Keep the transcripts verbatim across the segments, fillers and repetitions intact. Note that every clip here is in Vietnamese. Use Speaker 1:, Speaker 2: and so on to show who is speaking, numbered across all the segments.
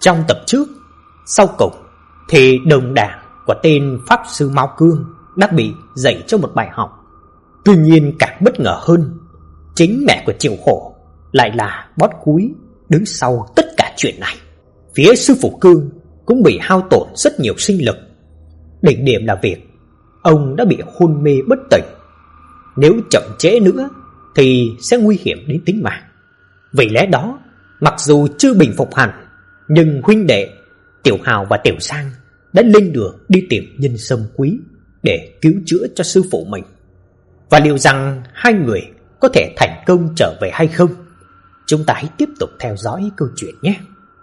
Speaker 1: Trong tập trước, sau cùng thì đồng đảng của tên Pháp Sư Mao Cương đã bị dạy cho một bài học. Tuy nhiên càng bất ngờ hơn, chính mẹ của Triệu Hổ lại là bót cúi đứng sau tất cả chuyện này. Phía sư phụ Cương cũng bị hao tổn rất nhiều sinh lực. Đỉnh điểm là việc ông đã bị hôn mê bất tỉnh. Nếu chậm trễ nữa thì sẽ nguy hiểm đến tính mạng. Vì lẽ đó, mặc dù chưa bình phục hẳn, nhưng huynh đệ Tiểu Hào và Tiểu Sang đã lên đường đi tìm nhân sâm quý để cứu chữa cho sư phụ mình. Và liệu rằng hai người có thể thành công trở về hay không? Chúng ta hãy tiếp tục theo dõi câu chuyện nhé.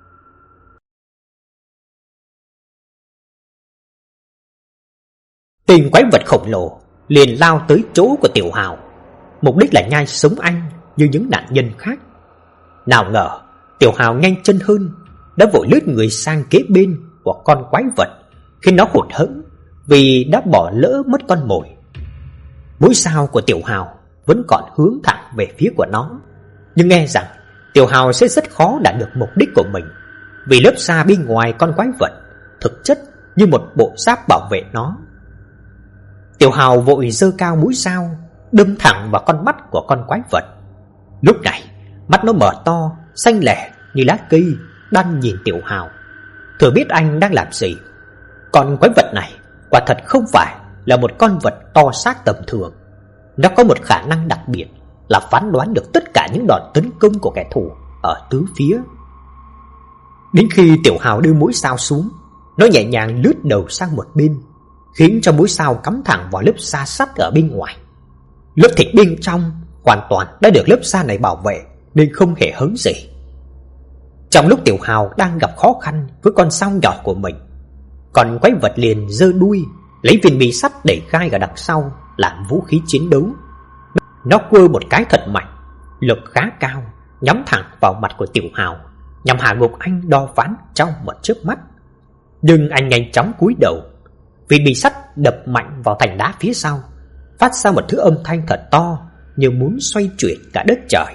Speaker 1: Tên quái vật khổng lồ liền lao tới chỗ của Tiểu Hào, mục đích là nhai sống anh như những nạn nhân khác. Nào ngờ Tiểu Hào nhanh chân hơn, đã vội lướt người sang kế bên của con quái vật, khiến nó hụt hẫng vì đã bỏ lỡ mất con mồi. Mũi sao của Tiểu Hào vẫn còn hướng thẳng về phía của nó, nhưng nghe rằng Tiểu Hào sẽ rất khó đạt được mục đích của mình, vì lớp da bên ngoài con quái vật thực chất như một bộ giáp bảo vệ nó. Tiểu Hào vội giơ cao mũi sao, đâm thẳng vào con mắt của con quái vật. Lúc này mắt nó mở to, xanh lẻ như lá cây, đang nhìn Tiểu Hào, thừa biết anh đang làm gì. Con quái vật này quả thật không phải là một con vật to xác tầm thường. Nó có một khả năng đặc biệt là phán đoán được tất cả những đòn tấn công của kẻ thù ở tứ phía. Đến khi Tiểu Hào đưa mũi sao xuống, nó nhẹ nhàng lướt đầu sang một bên, khiến cho mũi sao cắm thẳng vào lớp da sắt ở bên ngoài. Lớp thịt bên trong hoàn toàn đã được lớp da này bảo vệ, nên không hề hấn gì. Trong lúc Tiểu Hào đang gặp khó khăn với con sao nhỏ của mình, con quái vật liền giơ đuôi lấy viên bi sắt đẩy gai ở đằng sau làm vũ khí chiến đấu. Nó quơ một cái thật mạnh, lực khá cao, nhắm thẳng vào mặt của Tiểu Hào, nhằm hạ gục anh đo ván trong một chớp mắt. Nhưng anh nhanh chóng cúi đầu, viên bi sắt đập mạnh vào thành đá phía sau, phát ra một thứ âm thanh thật to, như muốn xoay chuyển cả đất trời.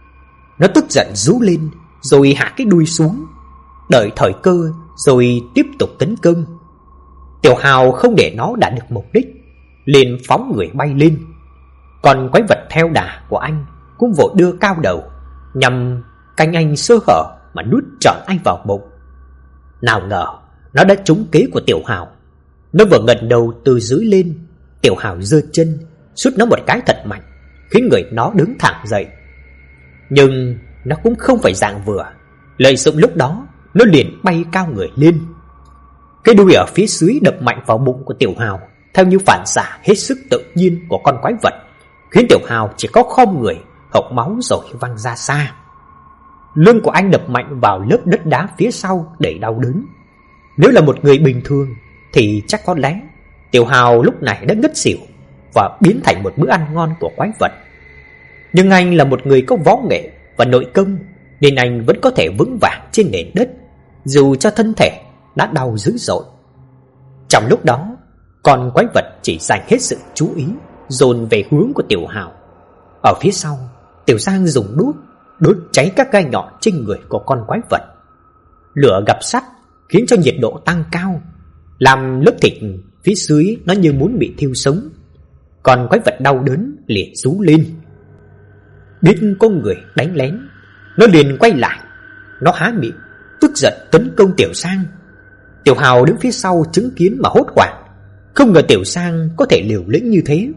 Speaker 1: Nó tức giận rú lên, rồi hạ cái đuôi xuống, đợi thời cơ rồi tiếp tục tấn công. Tiểu Hào không để nó đạt được mục đích, liền phóng người bay lên. Còn quái vật theo đà của anh cũng vội đưa cao đầu, nhằm canh anh sơ hở mà nuốt trọn anh vào bụng. Nào ngờ nó đã trúng kế của Tiểu Hào. Nó vừa ngẩng đầu từ dưới lên, Tiểu Hào giơ chân sút nó một cái thật mạnh, khiến người nó đứng thẳng dậy. Nhưng nó cũng không phải dạng vừa, lợi dụng lúc đó nó liền bay cao người lên. Cái đuôi ở phía dưới đập mạnh vào bụng của Tiểu Hào theo như phản xạ hết sức tự nhiên của con quái vật, khiến Tiểu Hào chỉ có khom người, hộc máu rồi văng ra xa. Lưng của anh đập mạnh vào lớp đất đá phía sau để đau đớn. Nếu là một người bình thường thì chắc có lẽ Tiểu Hào lúc này đã ngất xỉu và biến thành một bữa ăn ngon của quái vật. Nhưng anh là một người có võ nghệ và nội công, nên anh vẫn có thể vững vàng trên nền đất, dù cho thân thể đã đau dữ dội. Trong lúc đó, con quái vật chỉ dành hết sự chú ý dồn về hướng của Tiểu Hào. Ở phía sau, Tiểu Sang dùng đuốc đốt cháy các gai nhọn trên người của con quái vật. Lửa gặp sắt khiến cho nhiệt độ tăng cao, làm lớp thịt phía dưới nó như muốn bị thiêu sống. Con quái vật đau đớn liền rú lên. Biết có người đánh lén, nó liền quay lại. Nó há miệng tức giận tấn công Tiểu Sang. Tiểu Hào đứng phía sau chứng kiến mà hốt hoảng, không ngờ Tiểu Sang có thể liều lĩnh như thế.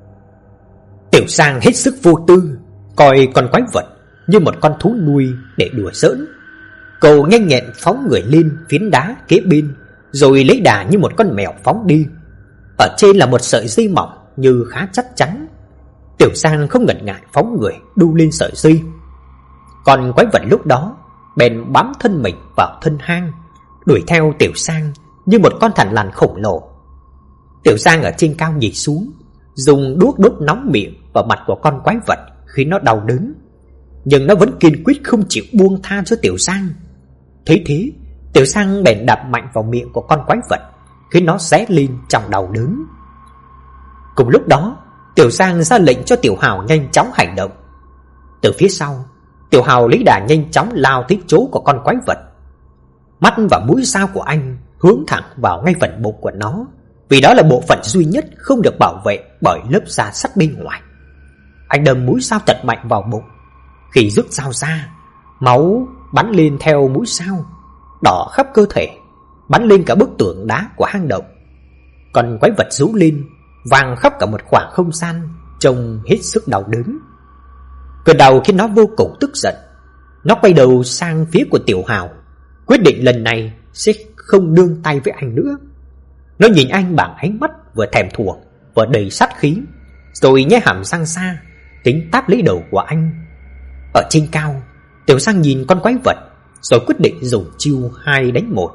Speaker 1: Tiểu Sang hết sức vô tư, coi con quái vật như một con thú nuôi để đùa giỡn. Cậu nhanh nhẹn phóng người lên phiến đá kế bên, rồi lấy đà như một con mèo phóng đi. Ở trên là một sợi dây mỏng như khá chắc chắn. Tiểu Sang không ngần ngại phóng người đu lên sợi dây. Còn quái vật lúc đó bèn bám thân mình vào thân hang, đuổi theo Tiểu Sang như một con thằn lằn khổng lồ. Tiểu Sang ở trên cao nhìn xuống, dùng đuốc đốt nóng miệng vào mặt của con quái vật khiến nó đau đớn, nhưng nó vẫn kiên quyết không chịu buông tha cho Tiểu Sang. Thế thế, Tiểu Sang bèn đạp mạnh vào miệng của con quái vật, khiến nó ré lên trong đau đớn. Cùng lúc đó, Tiểu Sang ra lệnh cho Tiểu Hào nhanh chóng hành động. Từ phía sau, Tiểu Hào lấy đà nhanh chóng lao tới chỗ của con quái vật. Mắt và mũi sao của anh hướng thẳng vào ngay phần bụng của nó, vì đó là bộ phận duy nhất không được bảo vệ bởi lớp da sắt bên ngoài. Anh đâm mũi sao thật mạnh vào bụng. Khi rút dao ra, máu bắn lên theo mũi sao, đỏ khắp cơ thể, bắn lên cả bức tường đá của hang động. Con quái vật rú lên, vang khắp cả một khoảng không gian, trông hết sức đau đớn. Cơn đau khiến nó vô cùng tức giận. Nó quay đầu sang phía của Tiểu Hào, quyết định lần này sẽ không đương tay với anh nữa. Nó nhìn anh bằng ánh mắt vừa thèm thuồng vừa đầy sát khí, rồi nhe hàm răng xa, tính táp lấy đầu của anh. Ở trên cao, Tiểu Sang nhìn con quái vật, rồi quyết định dùng chiêu hai đánh một.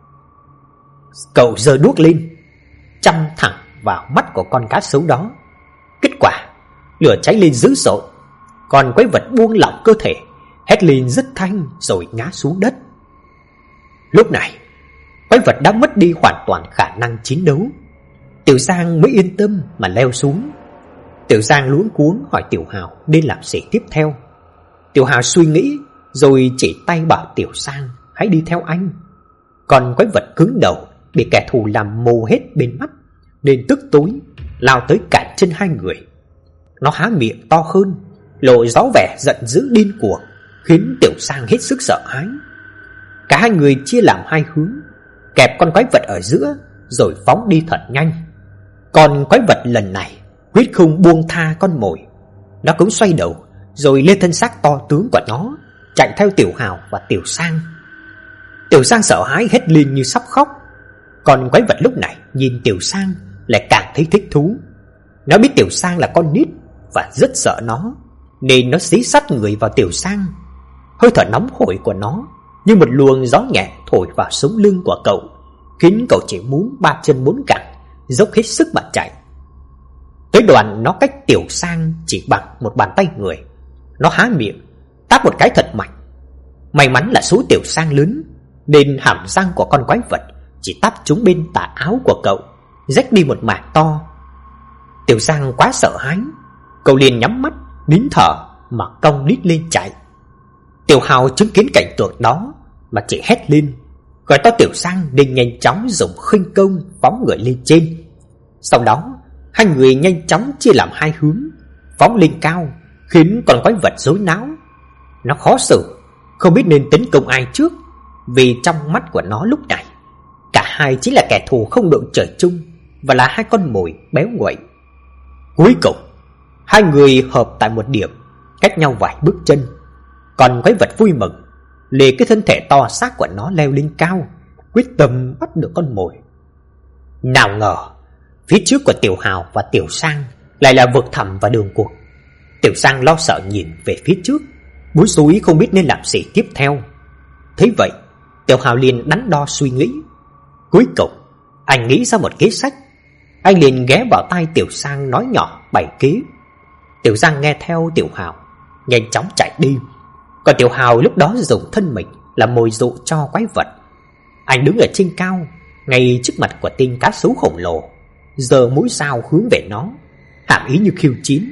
Speaker 1: Cậu giơ đuốc lên, chăm thẳng vào mắt của con cá sấu đó. Kết quả, lửa cháy lên dữ dội. Con quái vật buông lỏng cơ thể, hét lên rất thanh rồi ngã xuống đất. Lúc này, quái vật đã mất đi hoàn toàn khả năng chiến đấu. Tiểu Giang mới yên tâm mà leo xuống. Tiểu Giang luống cuống hỏi Tiểu Hào nên làm gì tiếp theo. Tiểu Hào suy nghĩ rồi chỉ tay bảo Tiểu Giang hãy đi theo anh. Còn quái vật cứng đầu, bị kẻ thù làm mù hết bên mắt, nên tức tối lao tới cản chân hai người. Nó há miệng to hơn, lộ rõ vẻ giận dữ điên cuồng, khiến Tiểu Giang hết sức sợ hãi. Cả hai người chia làm hai hướng, kẹp con quái vật ở giữa rồi phóng đi thật nhanh. Còn quái vật lần này quyết không buông tha con mồi. Nó cũng xoay đầu rồi lên thân xác to tướng của nó, chạy theo Tiểu Hào và Tiểu Sang. Tiểu Sang sợ hãi hét lên như sắp khóc. Còn quái vật lúc này nhìn Tiểu Sang lại càng thấy thích thú. Nó biết Tiểu Sang là con nít và rất sợ nó, nên nó dí sát người vào Tiểu Sang. Hơi thở nóng hổi của nó như một luồng gió nhẹ thổi vào sống lưng của cậu, khiến cậu chỉ muốn ba chân bốn cẳng, dốc hết sức mà chạy. Tới đoạn nó cách Tiểu Sang chỉ bằng một bàn tay người. Nó há miệng táp một cái thật mạnh. May mắn là số Tiểu Sang lớn, nên hàm răng của con quái vật chỉ táp trúng bên tà áo của cậu, rách đi một mảng to. Tiểu Sang quá sợ hãi, cậu liền nhắm mắt nín thở mà cong đít lên chạy. Tiểu Hào chứng kiến cảnh tượng đó mà chỉ hét lên, gọi to Tiểu Sang nên nhanh chóng dùng khinh công phóng người lên trên. Sau đó hai người nhanh chóng chia làm hai hướng, phóng lên cao, khiến con quái vật rối não. Nó khó xử, không biết nên tấn công ai trước, vì trong mắt của nó lúc này cả hai chính là kẻ thù không đội trời chung, và là hai con mồi béo nguậy. Cuối cùng hai người hợp tại một điểm, cách nhau vài bước chân. Còn quái vật vui mừng, lê cái thân thể to xác của nó leo lên cao, quyết tâm bắt được con mồi. Nào ngờ phía trước của Tiểu Hào và Tiểu Sang lại là vực thẳm và đường cuộc. Tiểu Sang lo sợ nhìn về phía trước, bối rối không biết nên làm gì tiếp theo. Thế vậy, Tiểu Hào liền đắn đo suy nghĩ. Cuối cùng anh nghĩ ra một kế sách. Anh liền ghé vào tai Tiểu Sang nói nhỏ bảy kế. Tiểu Sang nghe theo Tiểu Hào, nhanh chóng chạy đi. Còn Tiểu Hào lúc đó dùng thân mình làm mồi dụ cho quái vật. Anh đứng ở trên cao, ngay trước mặt của tên cá sấu khổng lồ, giơ mũi dao hướng về nó, hàm ý như khiêu chiến.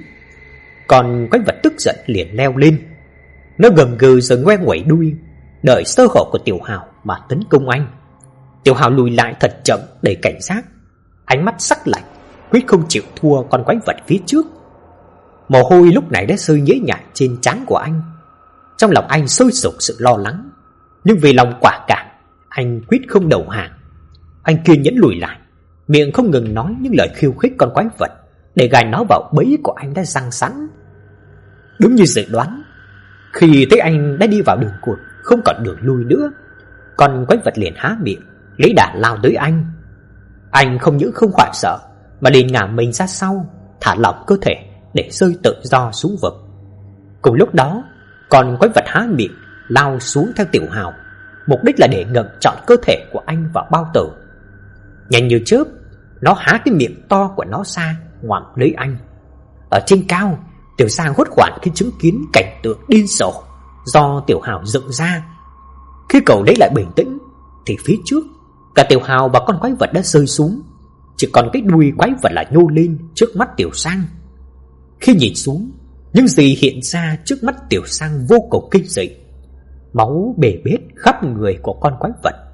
Speaker 1: Còn quái vật tức giận liền leo lên. Nó gầm gừ rồi ngoe nguẩy đuôi, đợi sơ hở của Tiểu Hào mà tấn công anh. Tiểu Hào lùi lại thật chậm đầy cảnh giác, ánh mắt sắc lạnh, quyết không chịu thua con quái vật phía trước. Mồ hôi lúc này đã rơi nhễ nhại trên trán của anh. Trong lòng anh sôi sục sự lo lắng, nhưng vì lòng quả cảm, anh quyết không đầu hàng. Anh kiên nhẫn lùi lại, miệng không ngừng nói những lời khiêu khích con quái vật, để gài nó vào bẫy của anh đã giăng sẵn. Đúng như dự đoán, khi thấy anh đã đi vào đường cụt, không còn đường lui nữa, con quái vật liền há miệng, lấy đà lao tới anh. Anh không những không hoảng sợ, mà liền ngả mình ra sau, thả lỏng cơ thể để rơi tự do xuống vực. Cùng lúc đó, con quái vật há miệng lao xuống theo Tiểu Hào, mục đích là để ngậm trọn cơ thể của anh vào bao tử. Nhanh như chớp, nó há cái miệng to của nó ra ngoạm lấy anh. Ở trên cao, Tiểu Sang hốt hoảng khi chứng kiến cảnh tượng điên rồ do Tiểu Hào dựng ra. Khi cậu lấy lại bình tĩnh, thì phía trước cả Tiểu Hào và con quái vật đã rơi xuống, chỉ còn cái đuôi quái vật là nhô lên trước mắt Tiểu Sang. Khi nhìn xuống, những gì hiện ra trước mắt Tiểu Sang vô cùng kinh dị. Máu bể bết khắp người của con quái vật,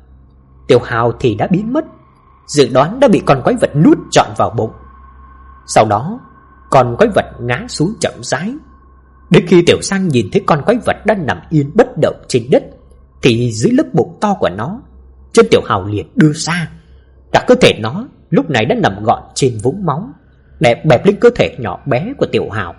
Speaker 1: Tiểu Hào thì đã biến mất, dự đoán đã bị con quái vật nuốt trọn vào bụng. Sau đó, con quái vật ngã xuống chậm rãi. Đến khi Tiểu Sang nhìn thấy con quái vật đang nằm yên bất động trên đất, thì dưới lớp bụng to của nó, chân Tiểu Hào liền đưa ra. Cả cơ thể nó lúc này đã nằm gọn trên vũng máu, đè bẹp lên cơ thể nhỏ bé của Tiểu Hào.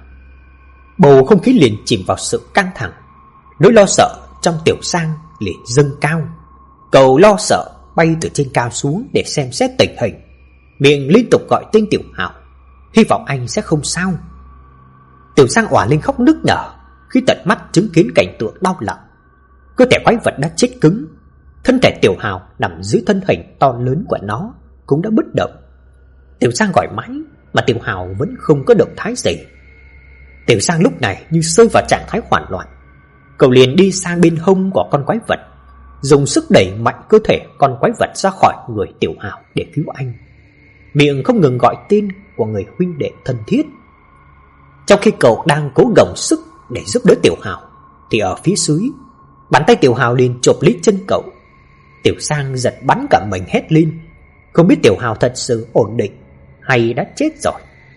Speaker 1: Bầu không khí liền chìm vào sự căng thẳng. Nỗi lo sợ trong Tiểu Sang liền dâng cao. Cậu lo sợ bay từ trên cao xuống để xem xét tình hình, miệng liên tục gọi tên Tiểu Hào, hy vọng anh sẽ không sao. Tiểu Sang òa lên khóc nức nở khi tận mắt chứng kiến cảnh tượng đau lòng. Cơ thể quái vật đã chết cứng, thân thể Tiểu Hào nằm dưới thân hình to lớn của nó cũng đã bất động. Tiểu Sang gọi mãi mà Tiểu Hào vẫn không có động thái gì. Tiểu Sang lúc này như rơi vào trạng thái hoảng loạn. Cậu liền đi sang bên hông của con quái vật, dùng sức đẩy mạnh cơ thể con quái vật ra khỏi người Tiểu Hào để cứu anh, miệng không ngừng gọi tên của người huynh đệ thân thiết. Trong khi cậu đang cố gồng sức để giúp đỡ Tiểu Hào, thì ở phía dưới, bàn tay Tiểu Hào liền chộp lấy chân cậu. Tiểu Sang giật bắn cả mình hét lên, không biết Tiểu Hào thật sự ổn định hay đã chết rồi.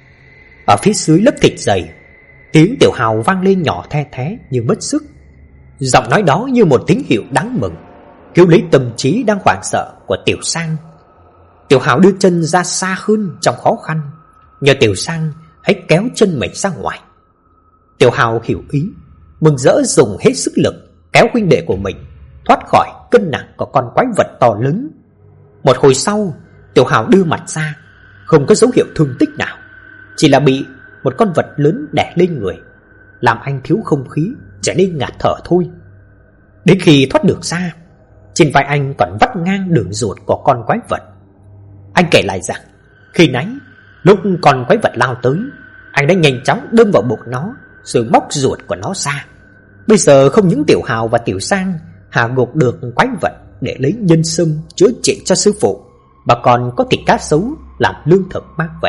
Speaker 1: Ở phía dưới lớp thịt dày, tiếng Tiểu Hào vang lên nhỏ the thé như mất sức. Giọng nói đó như một tín hiệu đáng mừng, cứu lấy tâm trí đang hoảng sợ của Tiểu Sang. Tiểu Hào đưa chân ra xa hơn trong khó khăn, nhờ Tiểu Sang hãy kéo chân mình ra ngoài. Tiểu Hào hiểu ý, mừng rỡ dùng hết sức lực kéo huynh đệ của mình thoát khỏi cân nặng của con quái vật to lớn. Một hồi sau, Tiểu Hào đưa mặt ra, không có dấu hiệu thương tích nào, chỉ là bị một con vật lớn đè lên người, làm anh thiếu không khí, trở nên ngạt thở thôi. Đến khi thoát được ra, trên vai anh còn vắt ngang đường ruột của con quái vật. Anh kể lại rằng khi nãy lúc con quái vật lao tới, anh đã nhanh chóng đâm vào bụng nó rồi móc ruột của nó ra. Bây giờ không những Tiểu Hào và Tiểu Sang hạ gục được quái vật để lấy nhân sâm chữa trị cho sư phụ, mà còn có thịt cá sấu làm lương thực mang về.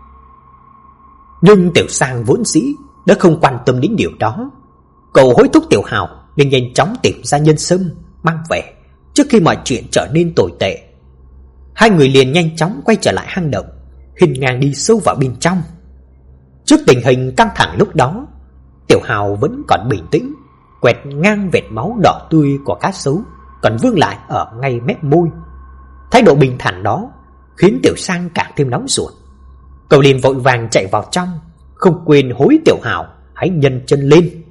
Speaker 1: Nhưng Tiểu Sang vốn dĩ đã không quan tâm đến điều đó. Cậu hối thúc Tiểu Hào nên nhanh chóng tìm ra nhân sâm mang về trước khi mọi chuyện trở nên tồi tệ. Hai người liền nhanh chóng quay trở lại hang động, hiên ngang đi sâu vào bên trong. Trước tình hình căng thẳng lúc đó, Tiểu Hào vẫn còn bình tĩnh, quẹt ngang vệt máu đỏ tươi của cá sấu còn vương lại ở ngay mép môi. Thái độ bình thản đó khiến Tiểu Sang càng thêm nóng ruột. Cậu liền vội vàng chạy vào trong, không quên hối Tiểu Hào hãy nhân chân lên.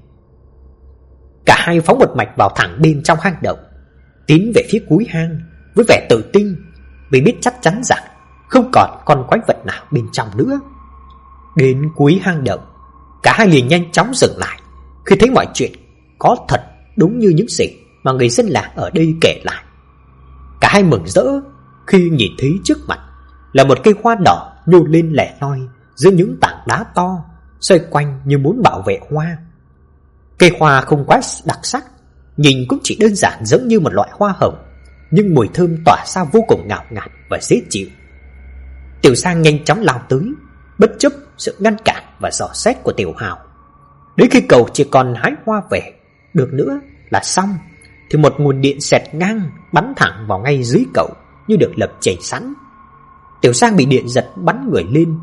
Speaker 1: Cả hai phóng một mạch vào thẳng bên trong hang động, tiến về phía cuối hang với vẻ tự tin, vì biết chắc chắn rằng không còn con quái vật nào bên trong nữa. Đến cuối hang động, cả hai liền nhanh chóng dừng lại khi thấy mọi chuyện có thật đúng như những gì mà người dân làng ở đây kể lại. Cả hai mừng rỡ khi nhìn thấy trước mặt là một cây hoa đỏ nhô lên lẻ loi giữa những tảng đá to, xoay quanh như muốn bảo vệ hoa. Cây hoa không quá đặc sắc, nhìn cũng chỉ đơn giản giống như một loại hoa hồng, nhưng mùi thơm tỏa ra vô cùng ngào ngạt và dễ chịu. Tiểu Sang nhanh chóng lao tới, bất chấp sự ngăn cản và dò xét của Tiểu Hào. Đến khi cậu chỉ còn hái hoa về được nữa là xong, thì một nguồn điện xẹt ngang bắn thẳng vào ngay dưới cậu như được lập trình sẵn. Tiểu Sang bị điện giật bắn người lên,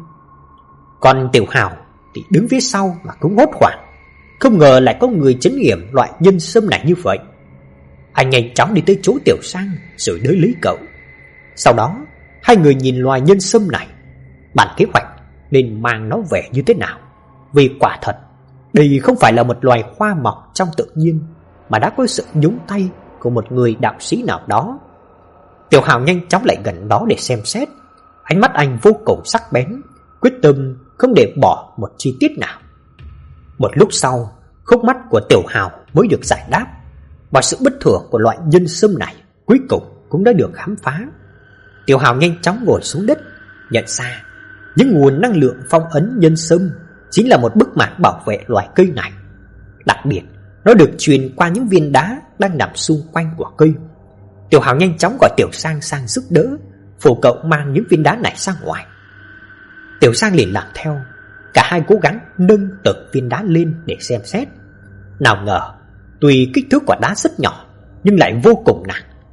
Speaker 1: còn Tiểu Hào thì đứng phía sau mà cũng hốt hoảng, không ngờ lại có người chấn nghiệm loại nhân sâm này như vậy. Anh nhanh chóng đi tới chỗ Tiểu Sang rồi đỡ lấy cậu. Sau đó hai người nhìn loài nhân sâm này, bàn kế hoạch nên mang nó về như thế nào, vì quả thật đây không phải là một loài hoa mọc trong tự nhiên, mà đã có sự nhúng tay của một người đạo sĩ nào đó. Tiểu Hào nhanh chóng lại gần đó để xem xét, ánh mắt anh vô cùng sắc bén, quyết tâm không để bỏ một chi tiết nào. Một lúc sau, khúc mắt của Tiểu Hào mới được giải đáp, và sự bất thường của loại nhân sâm này cuối cùng cũng đã được khám phá. Tiểu Hào nhanh chóng ngồi xuống đất, nhận ra những nguồn năng lượng phong ấn nhân sâm chính là một bức màn bảo vệ loài cây này. Đặc biệt, nó được truyền qua những viên đá đang nằm xung quanh của cây. Tiểu Hào nhanh chóng gọi Tiểu Sang sang giúp đỡ, phụ cậu mang những viên đá này ra ngoài. Tiểu Sang liền làm theo. Cả hai cố gắng nâng từng viên đá lên để xem xét. Nào ngờ, tuy kích thước quả đá rất nhỏ nhưng lại vô cùng nặng.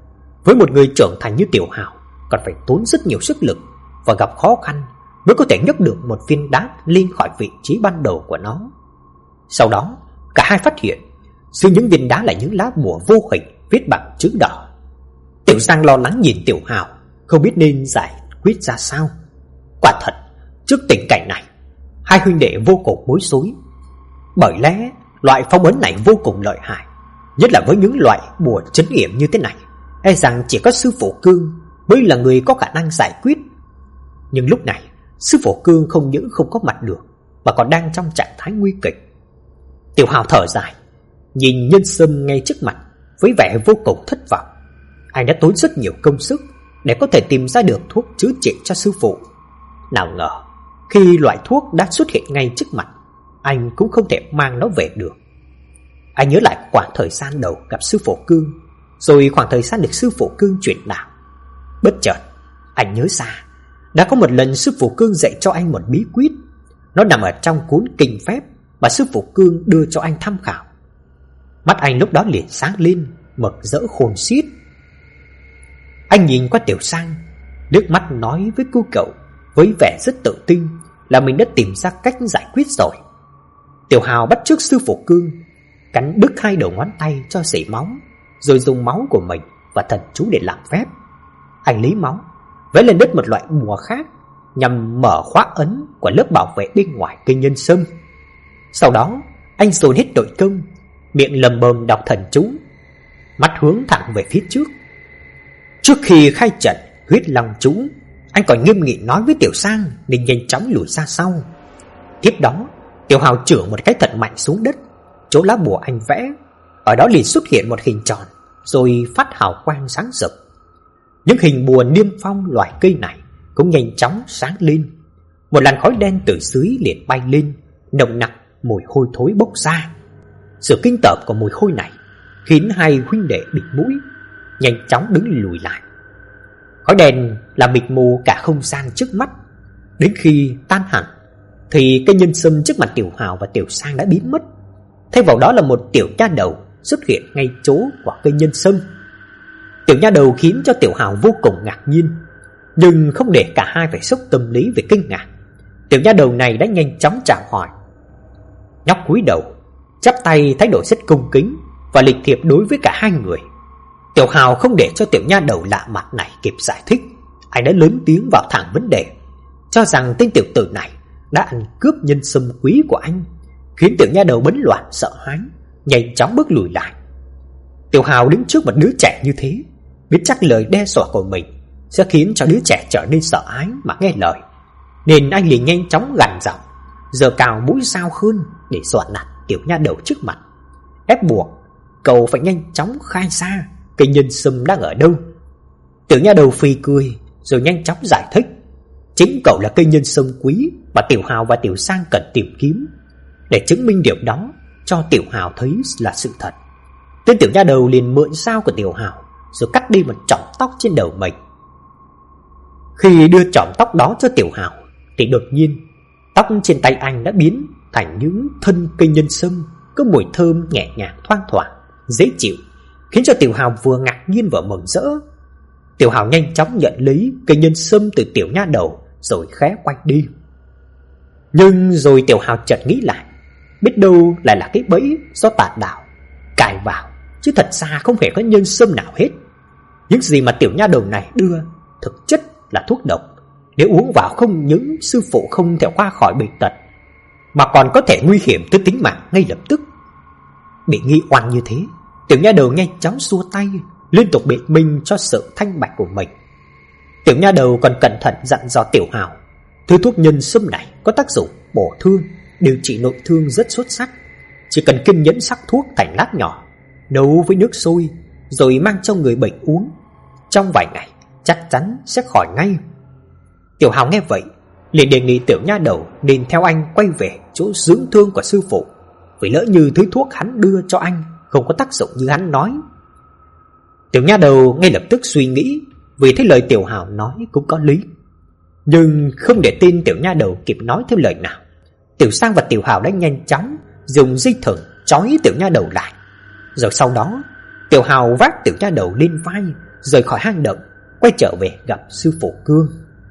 Speaker 1: Với một người trưởng thành như Tiểu Hào, còn phải tốn rất nhiều sức lực và gặp khó khăn mới có thể nhấc được một viên đá lên khỏi vị trí ban đầu của nó. Sau đó, cả hai phát hiện dưới những viên đá là những lá bùa vô hình viết bằng chữ đỏ. Tiểu Giang lo lắng nhìn Tiểu Hào, không biết nên giải quyết ra sao. Quả thật, trước tình cảnh này, hai huynh đệ vô cùng bối rối. Bởi lẽ loại phong ấn này vô cùng lợi hại, nhất là với những loại bùa trấn yểm như thế này, e rằng chỉ có sư phụ Cương mới là người có khả năng giải quyết. Nhưng lúc này, sư phụ Cương không những không có mặt được, mà còn đang trong trạng thái nguy kịch. Tiểu Hào thở dài, nhìn Nhân Sâm ngay trước mặt với vẻ vô cùng thất vọng. Anh đã tốn rất nhiều công sức để có thể tìm ra được thuốc chữa trị cho sư phụ. Nào ngờ, khi loại thuốc đã xuất hiện ngay trước mặt, anh cũng không thể mang nó về được. Anh nhớ lại khoảng thời gian đầu gặp sư phụ Cương, rồi khoảng thời gian được sư phụ Cương truyền đạo. Bất chợt, anh nhớ ra, đã có một lần sư phụ Cương dạy cho anh một bí quyết. Nó nằm ở trong cuốn kinh phép mà sư phụ Cương đưa cho anh tham khảo. Mắt anh lúc đó liền sáng lên, mực rỡ khôn xiết. Anh nhìn qua Tiểu Sang, nước mắt nói với cô cậu với vẻ rất tự tin là mình đã tìm ra cách giải quyết rồi. Tiểu Hào bắt chước sư phụ Cương, cắn đứt hai đầu ngón tay cho rỉ máu, rồi dùng máu của mình và thần chú để làm phép. Anh lấy máu vẽ lên đất một loại bùa khác nhằm mở khóa ấn của lớp bảo vệ bên ngoài cây nhân sâm. Sau đó anh dồn hết nội công, miệng lầm bầm đọc thần chú, mắt hướng thẳng về phía trước. Trước khi khai trận huyết long chú, anh còn nghiêm nghị nói với Tiểu Sang nên nhanh chóng lùi ra sau. Tiếp đó, Tiểu Hào chưởng một cái thật mạnh xuống đất, chỗ lá bùa anh vẽ, ở đó liền xuất hiện một hình tròn, rồi phát hào quang sáng rực. Những hình bùa niêm phong loại cây này cũng nhanh chóng sáng lên. Một làn khói đen từ dưới liền bay lên, nồng nặc mùi hôi thối bốc ra. Sự kinh tởm của mùi hôi này khiến hai huynh đệ bịt mũi, nhanh chóng đứng lùi lại. Khói đen làm mịt mù cả không gian trước mắt. Đến khi tan hẳn thì cây nhân sâm trước mặt Tiểu Hào và Tiểu Sang đã biến mất. Thay vào đó là một tiểu nha đầu xuất hiện ngay chỗ của cây nhân sâm. Tiểu nha đầu khiến cho Tiểu Hào vô cùng ngạc nhiên, nhưng không để cả hai phải sốc tâm lý về kinh ngạc. Tiểu nha đầu này đã nhanh chóng chào hỏi. Nhóc cúi đầu, chắp tay thái độ rất cung kính và lịch thiệp đối với cả hai người. Tiểu Hào không để cho tiểu nha đầu lạ mặt này kịp giải thích, anh đã lớn tiếng vào thẳng vấn đề, cho rằng tên tiểu tử này đã ăn cướp nhân sâm quý của anh, khiến tiểu nha đầu bấn loạn sợ hãi, nhanh chóng bước lùi lại. Tiểu Hào đứng trước một đứa trẻ như thế, biết chắc lời đe dọa của mình sẽ khiến cho đứa trẻ trở nên sợ hãi mà nghe lời, nên anh liền nhanh chóng gằn giọng, giơ cao mũi dao hơn để dọa nạt tiểu nha đầu trước mặt, ép buộc cậu phải nhanh chóng khai ra cây nhân sâm đang ở đâu. Tiểu nha đầu phì cười rồi nhanh chóng giải thích, chính cậu là cây nhân sâm quý mà Tiểu Hào và Tiểu Sang cần tìm kiếm. Để chứng minh điều đó cho Tiểu Hào thấy là sự thật, tên tiểu nha đầu liền mượn dao của Tiểu Hào rồi cắt đi một chỏm tóc trên đầu mình. Khi đưa chỏm tóc đó cho Tiểu Hào thì đột nhiên tóc trên tay anh đã biến thành những thân cây nhân sâm có mùi thơm nhẹ nhàng thoang thoảng, dễ chịu, khiến cho Tiểu Hào vừa ngạc nhiên vừa mừng rỡ. Tiểu Hào nhanh chóng nhận lấy cây nhân sâm từ tiểu nha đầu rồi khẽ quay đi. Nhưng rồi Tiểu Hào chợt nghĩ lại, biết đâu lại là cái bẫy do tà đạo cài vào, chứ thật ra không hề có nhân sâm nào hết. Những gì mà tiểu nha đầu này đưa thực chất là thuốc độc, nếu uống vào không những sư phụ không thể qua khỏi bệnh tật, mà còn có thể nguy hiểm tới tính mạng ngay lập tức. Bị nghi oan như thế, tiểu nha đầu nhanh chóng xua tay, liên tục biện minh cho sự thanh bạch của mình. Tiểu nha đầu còn cẩn thận dặn dò Tiểu Hào, thứ thuốc nhân sâm này có tác dụng bổ thương, điều trị nội thương rất xuất sắc. Chỉ cần kiên nhẫn sắc thuốc thành lát nhỏ, nấu với nước sôi, rồi mang cho người bệnh uống, trong vài ngày chắc chắn sẽ khỏi ngay. Tiểu Hào nghe vậy liền đề nghị tiểu nha đầu nên theo anh quay về chỗ dưỡng thương của sư phụ, vì lỡ như thứ thuốc hắn đưa cho anh không có tác dụng như hắn nói. Tiểu nha đầu ngay lập tức suy nghĩ, vì thấy lời Tiểu Hào nói cũng có lý. Nhưng không để tin tiểu nha đầu kịp nói thêm lời nào, Tiểu Sang và Tiểu Hào đã nhanh chóng dùng dây thừng trói tiểu nha đầu lại. Rồi sau đó Tiểu Hào vác tiểu nha đầu lên vai, rời khỏi hang động, quay trở về gặp sư phụ Cương.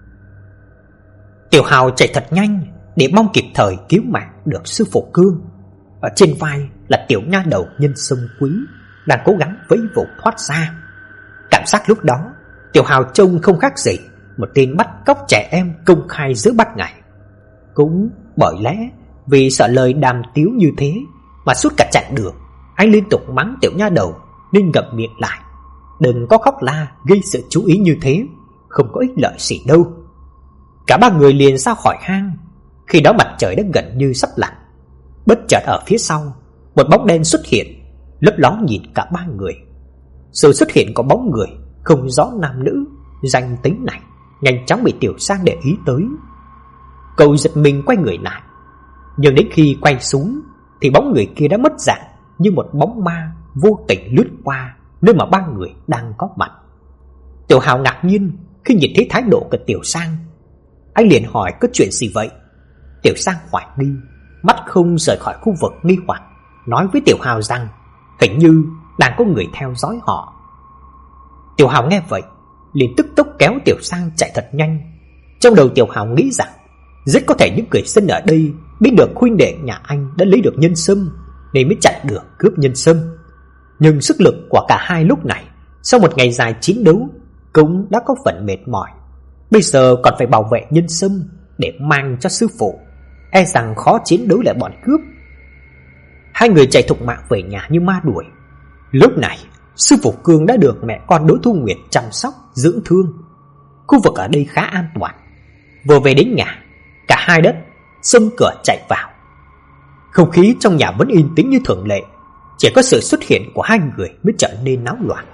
Speaker 1: Tiểu Hào chạy thật nhanh để mong kịp thời cứu mạng được sư phụ Cương. Ở trên vai là tiểu nha đầu nhân sâm quý đang cố gắng vẫy vùng thoát ra. Cảm giác lúc đó Tiểu Hào trông không khác gì một tên bắt cóc trẻ em công khai giữa ban ngày. Cũng bởi lẽ vì sợ lời đàm tiếu như thế mà suốt cả chặng đường anh liên tục mắng tiểu nha đầu nên ngậm miệng lại. Đừng có khóc la gây sự chú ý như thế, không có ích lợi gì đâu. Cả ba người liền ra khỏi hang. Khi đó mặt trời đã gần như sắp lặn. Bất chợt ở phía sau, một bóng đen xuất hiện, lấp ló nhìn cả ba người. Sự xuất hiện của bóng người không rõ nam nữ, danh tính này nhanh chóng bị Tiểu Sang để ý tới. Cậu giật mình quay người lại, nhưng đến khi quay xuống thì bóng người kia đã mất dạng như một bóng ma vô tình lướt qua nơi mà ba người đang có mặt. Tiểu Hào ngạc nhiên khi nhìn thấy thái độ của Tiểu Sang. Anh liền hỏi có chuyện gì vậy. Tiểu Sang hoài nghi, mắt không rời khỏi khu vực nghi hoặc, nói với Tiểu Hào rằng hình như đang có người theo dõi họ. Tiểu Hào nghe vậy liền tức tốc kéo Tiểu Sang chạy thật nhanh. Trong đầu Tiểu Hào nghĩ rằng rất có thể những người dân ở đây biết được huynh đệ nhà anh đã lấy được nhân sâm nên mới chặn được cướp nhân sâm. Nhưng sức lực của cả hai lúc này sau một ngày dài chiến đấu cũng đã có phần mệt mỏi. Bây giờ còn phải bảo vệ nhân sâm để mang cho sư phụ, e rằng khó chiến đấu lại bọn cướp. Hai người chạy thục mạng về nhà như ma đuổi. Lúc này sư phụ Cương đã được mẹ con Đỗ Thu Nguyệt chăm sóc dưỡng thương. Khu vực ở đây khá an toàn. Vừa về đến nhà, cả hai đất xông cửa chạy vào. Không khí trong nhà vẫn yên tĩnh như thường lệ, chỉ có sự xuất hiện của hai người mới trở nên náo loạn.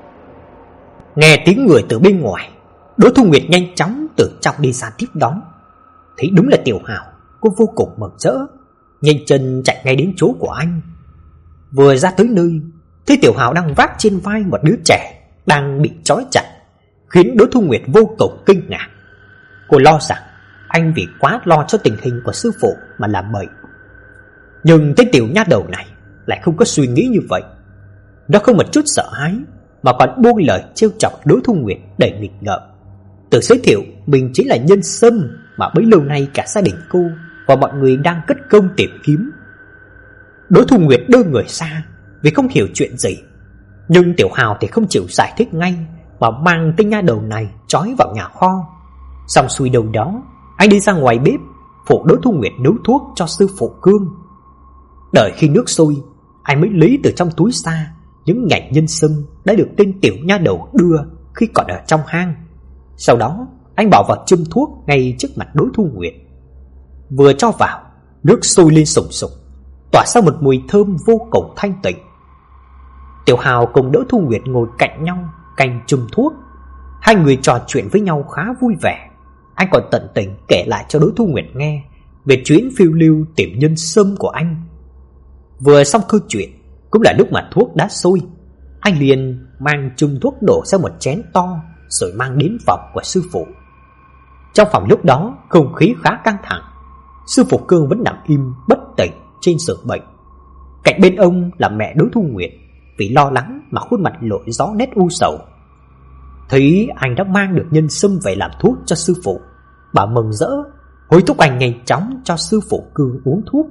Speaker 1: Nghe tiếng người từ bên ngoài, Đỗ Thu Nguyệt nhanh chóng từ trong đi ra tiếp đón. Thấy đúng là Tiểu Hào, cô vô cùng mừng rỡ, nhanh chân chạy ngay đến chỗ của anh. Vừa ra tới nơi, thấy Tiểu Hào đang vác trên vai một đứa trẻ đang bị trói chặt, khiến Đỗ Thu Nguyệt vô cùng kinh ngạc. Cô lo rằng anh vì quá lo cho tình hình của sư phụ mà làm bậy. Nhưng cái tiểu nha đầu này lại không có suy nghĩ như vậy. Nó không một chút sợ hãi mà còn buông lời trêu chọc Đỗ Thu Nguyệt đầy nghịch ngợm, tự giới thiệu mình chính là nhân sâm mà bấy lâu nay cả gia đình cô và mọi người đang cất công tìm kiếm. Đỗ Thu Nguyệt đơ người ra vì không hiểu chuyện gì, nhưng Tiểu Hào thì không chịu giải thích ngay mà mang tên nha đầu này trói vào nhà kho. Xong xuôi đầu đó, anh đi ra ngoài bếp phụ Đỗ Thu Nguyệt nấu thuốc cho sư phụ Cương. Đợi khi nước sôi, anh mới lấy từ trong túi ra những nhành nhân sâm đã được tên tiểu nha đầu đưa khi còn ở trong hang. Sau đó anh bỏ vào châm thuốc ngay trước mặt Đỗ Thu Nguyệt. Vừa cho vào, nước sôi lên sùng sục, tỏa ra một mùi thơm vô cùng thanh tịnh. Tiểu Hào cùng Đỗ Thu Nguyệt ngồi cạnh nhau cạnh châm thuốc. Hai người trò chuyện với nhau khá vui vẻ. Anh còn tận tình kể lại cho Đỗ Thu Nguyệt nghe về chuyến phiêu lưu tìm nhân sâm của anh. Vừa xong câu chuyện, cũng là lúc mà thuốc đã sôi. Anh liền mang chung thuốc đổ ra một chén to rồi mang đến phòng của sư phụ. Trong phòng lúc đó không khí khá căng thẳng. Sư phụ Cương vẫn nằm im bất tỉnh trên giường bệnh. Cạnh bên ông là mẹ Đỗ Thu Nguyệt, vì lo lắng mà khuôn mặt lộ rõ nét u sầu. Thấy anh đã mang được nhân sâm về làm thuốc cho sư phụ, bà mừng rỡ hối thúc anh nhanh chóng cho sư phụ Cương uống thuốc.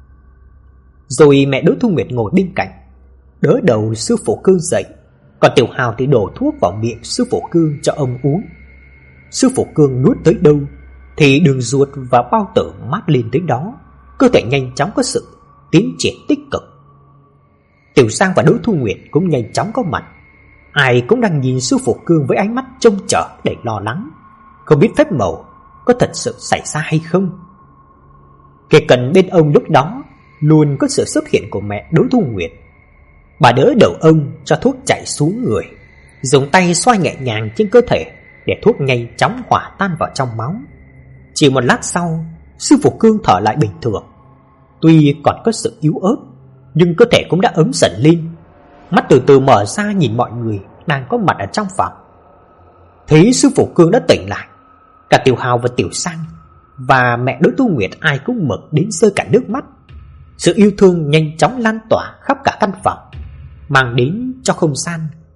Speaker 1: Rồi mẹ Đỗ Thu Nguyệt ngồi bên cạnh, đỡ đầu sư phụ Cương dậy, còn Tiểu Hào thì đổ thuốc vào miệng sư phụ Cương cho ông uống. Sư phụ Cương nuốt tới đâu thì đường ruột và bao tử mát lên tới đó, cơ thể nhanh chóng có sự tiến triển tích cực. Tiểu Sang và Đỗ Thu Nguyệt cũng nhanh chóng có mặt. Ai cũng đang nhìn sư phụ Cương với ánh mắt trông chờ đầy lo lắng, không biết phép màu có thật sự xảy ra hay không. Kể cận bên ông lúc đó luôn có sự xuất hiện của mẹ Đỗ Thu Nguyệt. Bà đỡ đầu ông cho thuốc chảy xuống người, dùng tay xoay nhẹ nhàng trên cơ thể để thuốc nhanh chóng hòa tan vào trong máu. Chỉ một lát sau, sư phụ Cương thở lại bình thường. Tuy còn có sự yếu ớt, nhưng cơ thể cũng đã ấm dần lên. Mắt từ từ mở ra nhìn mọi người đang có mặt ở trong phòng. Thấy sư phụ Cương đã tỉnh lại, cả Tiểu Hào và Tiểu Sang và mẹ Đỗ Thu Nguyệt ai cũng mừng đến rơi cả nước mắt. Sự yêu thương nhanh chóng lan tỏa khắp cả căn phòng, mang đến cho không gian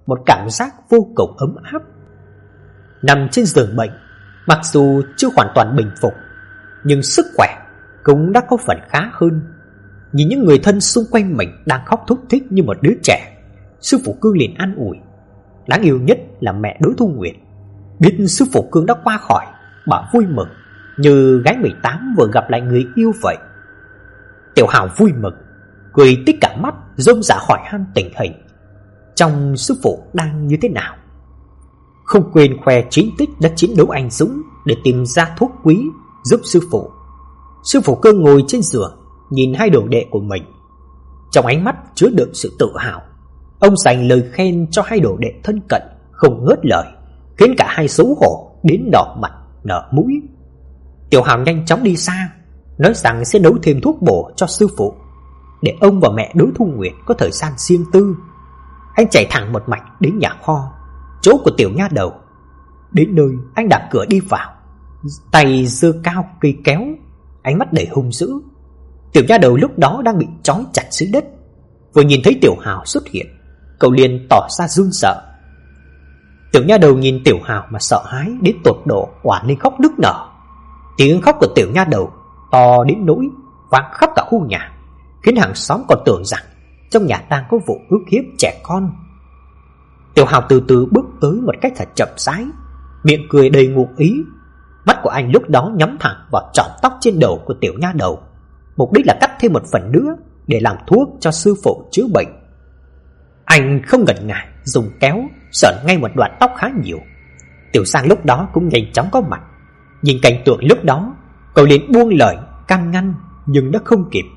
Speaker 1: một cảm giác vô cùng ấm áp. Nằm trên giường bệnh, mặc dù chưa hoàn toàn bình phục, nhưng sức khỏe cũng đã có phần khá hơn. Nhìn những người thân xung quanh mình đang khóc thúc thích như một đứa trẻ, sư phụ Cương liền an ủi. Đáng yêu nhất là mẹ Đỗ Thu Nguyệt, biết sư phụ Cương đã qua khỏi, bà vui mừng như gái mười tám vừa gặp lại người yêu vậy. Tiểu Hào vui mừng, cười tít cả mắt, rôm rả hỏi han tình hình trong sư phụ đang như thế nào. Không quên khoe chiến tích đã chiến đấu anh dũng để tìm ra thuốc quý giúp sư phụ. Sư phụ Cương ngồi trên giường nhìn hai đồ đệ của mình, trong ánh mắt chứa đựng sự tự hào. Ông dành lời khen cho hai đồ đệ thân cận không ngớt lời, khiến cả hai xấu hổ đến đỏ mặt nở mũi. Tiểu Hào nhanh chóng đi xa, nói rằng sẽ nấu thêm thuốc bổ cho sư phụ, để ông và mẹ Đỗ Thu Nguyệt có thời gian riêng tư. Anh chạy thẳng một mạch đến nhà kho, chỗ của tiểu nha đầu. Đến nơi, anh đạp cửa đi vào, tay giơ cao cây kéo, ánh mắt đầy hung dữ. Tiểu nha đầu lúc đó đang bị trói chặt dưới đất, vừa nhìn thấy Tiểu Hào xuất hiện, cậu liền tỏ ra run sợ. Tiểu nha đầu nhìn Tiểu Hào mà sợ hãi đến tột độ, oản lên khóc nức nở. Tiếng khóc của Tiểu nha đầu to đến nỗi vang khắp cả khu nhà, khiến hàng xóm còn tưởng rằng trong nhà đang có vụ ức hiếp trẻ con. Tiểu Hào từ từ bước tới một cách thật chậm rãi, miệng cười đầy ngụ ý. Mắt của anh lúc đó nhắm thẳng vào chỏm tóc trên đầu của tiểu nha đầu, mục đích là cắt thêm một phần nữa để làm thuốc cho sư phụ chữa bệnh. Anh không ngần ngại dùng kéo sởn ngay một đoạn tóc khá nhiều. Tiểu Sang lúc đó cũng nhanh chóng có mặt. Nhìn cảnh tượng lúc đó, cậu liền buông lời can ngăn, nhưng đã không kịp.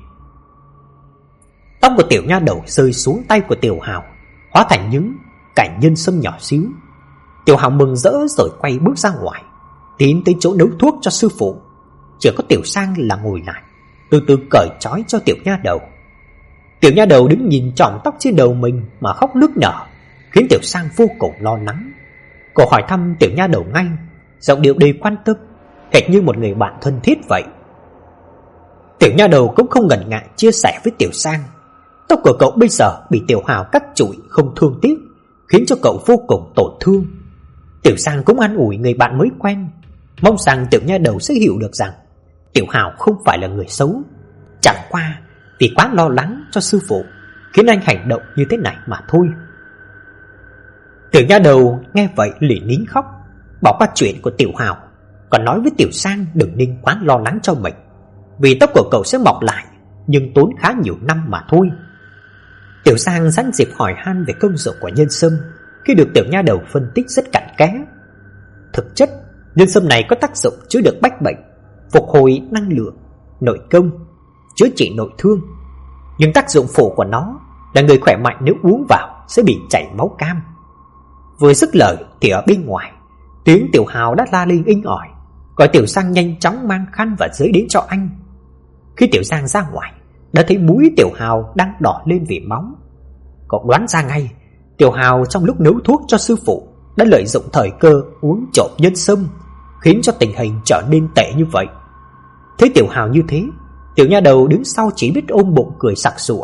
Speaker 1: Tóc của tiểu nha đầu rơi xuống tay của Tiểu Hào, hóa thành những cành nhân sâm nhỏ xíu. Tiểu Hào mừng rỡ rồi quay bước ra ngoài, tiến tới chỗ nấu thuốc cho sư phụ. Chỉ có Tiểu Sang là ngồi lại, từ từ cởi trói cho tiểu nha đầu. Tiểu nha đầu đứng nhìn chỏm tóc trên đầu mình mà khóc nức nở, khiến Tiểu Sang vô cùng lo lắng. Cô hỏi thăm tiểu nha đầu ngay, giọng điệu đầy quan tâm, hệt như một người bạn thân thiết vậy. Tiểu nha đầu cũng không ngần ngại chia sẻ với Tiểu Sang. Tóc của cậu bây giờ bị Tiểu Hào cắt trụi không thương tiếc, khiến cho cậu vô cùng tổn thương. Tiểu Sang cũng an ủi người bạn mới quen, mong rằng tiểu nha đầu sẽ hiểu được rằng Tiểu Hào không phải là người xấu, chẳng qua vì quá lo lắng cho sư phụ khiến anh hành động như thế này mà thôi. Tiểu nha đầu nghe vậy liền nín khóc, bỏ qua chuyện của Tiểu Hào, còn nói với Tiểu Sang đừng nên quá lo lắng cho mình, vì tóc của cậu sẽ mọc lại, nhưng tốn khá nhiều năm mà thôi. Tiểu Sang sẵn dịp hỏi han về công dụng của nhân sâm, khi được tiểu nha đầu phân tích rất cặn kẽ. Thực chất, nhân sâm này có tác dụng chữa được bách bệnh, phục hồi năng lượng, nội công, chữa trị nội thương. Nhưng tác dụng phụ của nó là người khỏe mạnh nếu uống vào sẽ bị chảy máu cam. Vừa dứt lời thì ở bên ngoài, tiếng Tiểu Hào đã la lên inh ỏi, gọi Tiểu Sang nhanh chóng mang khăn và giấy đến cho anh. Khi Tiểu Sang ra ngoài, đã thấy mũi Tiểu Hào đang đỏ lên vì máu. Cậu đoán ra ngay, Tiểu Hào trong lúc nấu thuốc cho sư phụ đã lợi dụng thời cơ uống trộm nhân sâm, khiến cho tình hình trở nên tệ như vậy. Thấy Tiểu Hào như thế, tiểu nha đầu đứng sau chỉ biết ôm bụng cười sặc sụa.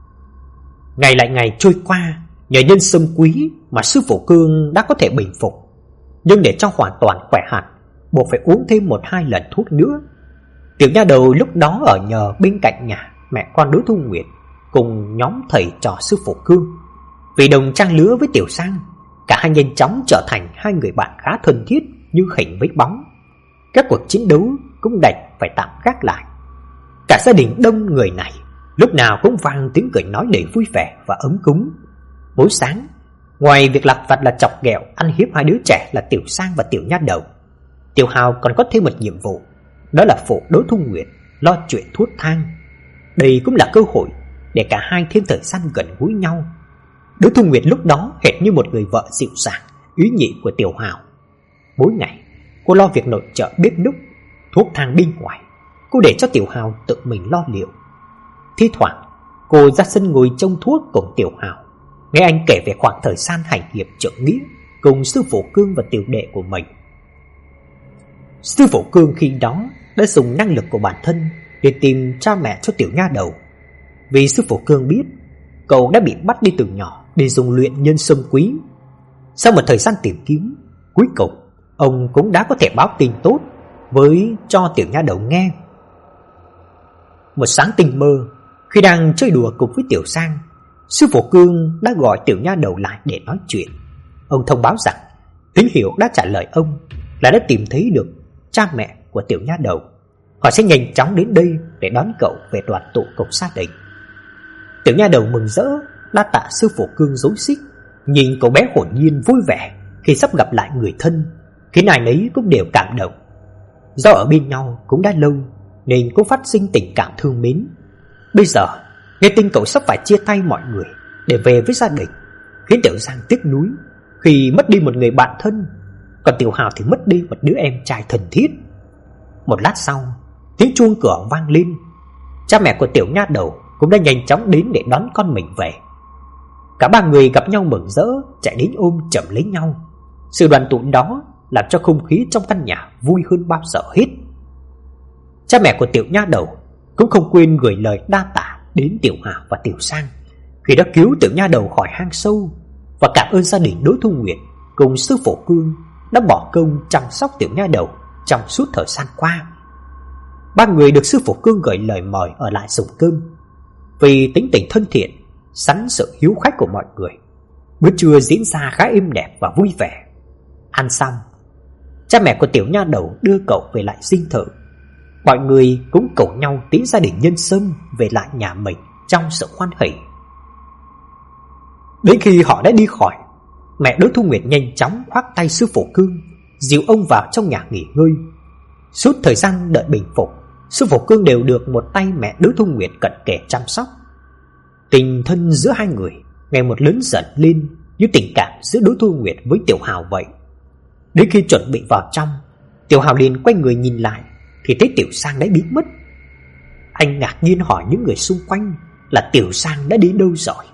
Speaker 1: Ngày lại ngày trôi qua, nhờ nhân sâm quý mà sư phụ Cương đã có thể bình phục, nhưng để cho hoàn toàn khỏe hẳn, buộc phải uống thêm một hai lần thuốc nữa. Tiểu nha đầu lúc đó ở nhờ bên cạnh nhà mẹ con Đỗ Thu Nguyệt cùng nhóm thầy trò sư phụ Cương. Vì đồng trang lứa với Tiểu Sang, cả hai nhanh chóng trở thành hai người bạn khá thân thiết như hình với bóng. Các cuộc chiến đấu cũng đành phải tạm gác lại. Cả gia đình đông người này lúc nào cũng vang tiếng cười nói đầy vui vẻ và ấm cúng. Mỗi sáng, ngoài việc lặt vặt là chọc ghẹo ăn hiếp hai đứa trẻ là Tiểu Sang và tiểu nha đầu, Tiểu Hào còn có thêm một nhiệm vụ, đó là phụ Đỗ Thu Nguyệt lo chuyện thuốc thang. Đây cũng là cơ hội để cả hai thêm thời gian gần gũi nhau. Đỗ Thu Nguyệt lúc đó hệt như một người vợ dịu dàng, ý nhị của Tiểu Hào. Mỗi ngày cô lo việc nội trợ bếp núc, thuốc thang bên ngoài, cô để cho Tiểu Hào tự mình lo liệu. Thi thoảng cô ra sân ngồi trông thuốc cùng Tiểu Hào, nghe anh kể về khoảng thời gian hành hiệp trượng nghĩa cùng sư phụ Cương và tiểu đệ của mình. Sư phụ Cương khi đó đã dùng năng lực của bản thân để tìm cha mẹ cho tiểu nha đầu. Vì sư phụ Cương biết cậu đã bị bắt đi từ nhỏ để dùng luyện nhân sâm quý, Sau một thời gian tìm kiếm, cuối cùng ông cũng đã có thể báo tin tốt với cho tiểu nha đầu nghe. Một sáng tinh mơ, khi đang chơi đùa cùng với Tiểu Sang, sư phụ Cương đã gọi tiểu nha đầu lại để nói chuyện. Ông thông báo rằng Thính Hiểu đã trả lời ông là đã tìm thấy được cha mẹ của tiểu nha đầu. Họ sẽ nhanh chóng đến đây để đón cậu về đoàn tụ cùng gia đình. Tiểu nha đầu mừng rỡ, đa tạ sư phụ Cương rối xích, nhìn cậu bé hồn nhiên vui vẻ khi sắp gặp lại người thân, khiến ai nấy cũng đều cảm động. Do ở bên nhau cũng đã lâu nên cũng phát sinh tình cảm thương mến. Bây giờ nghe tin cậu sắp phải chia tay mọi người để về với gia đình, khiến Tiểu Giang tiếc nuối khi mất đi một người bạn thân, còn Tiểu Hào thì mất đi một đứa em trai thân thiết. Một lát sau, tiếng chuông cửa vang lên. Cha mẹ của tiểu nha đầu cũng đã nhanh chóng đến để đón con mình về. Cả ba người gặp nhau mừng rỡ, chạy đến ôm chầm lấy nhau. Sự đoàn tụ đó làm cho không khí trong căn nhà vui hơn bao giờ hết. Cha mẹ của tiểu nha đầu cũng không quên gửi lời đa tạ đến Tiểu Hào và Tiểu Sang khi đã cứu tiểu nha đầu khỏi hang sâu, và cảm ơn gia đình Đỗ Thu Nguyệt cùng sư phụ Cương đã bỏ công chăm sóc tiểu nha đầu trong suốt thời gian qua. Ba người được sư phụ Cương gửi lời mời ở lại dùng cơm. Vì tính tình thân thiện, sẵn sự hiếu khách của mọi người, bữa trưa diễn ra khá êm đẹp và vui vẻ. Ăn xong, cha mẹ của tiểu nha đầu đưa cậu về lại dinh thự. Mọi người cũng cùng nhau tiễn gia đình Nhân Sâm về lại nhà mình trong sự hoan hỉ. Đến khi họ đã đi khỏi, mẹ Đỗ Thu Nguyệt nhanh chóng khoác tay sư phụ Cương, dìu ông vào trong nhà nghỉ ngơi. Suốt thời gian đợi bình phục, sư phụ Cương đều được một tay mẹ Đỗ Thu Nguyệt cận kề chăm sóc. Tình thân giữa hai người ngày một lớn dần lên, như tình cảm giữa Đỗ Thu Nguyệt với Tiểu Hào vậy. Đến khi chuẩn bị vào trong, Tiểu Hào liền quay người nhìn lại thì thấy Tiểu Sang đã biến mất. Anh ngạc nhiên hỏi những người xung quanh là Tiểu Sang đã đi đâu rồi.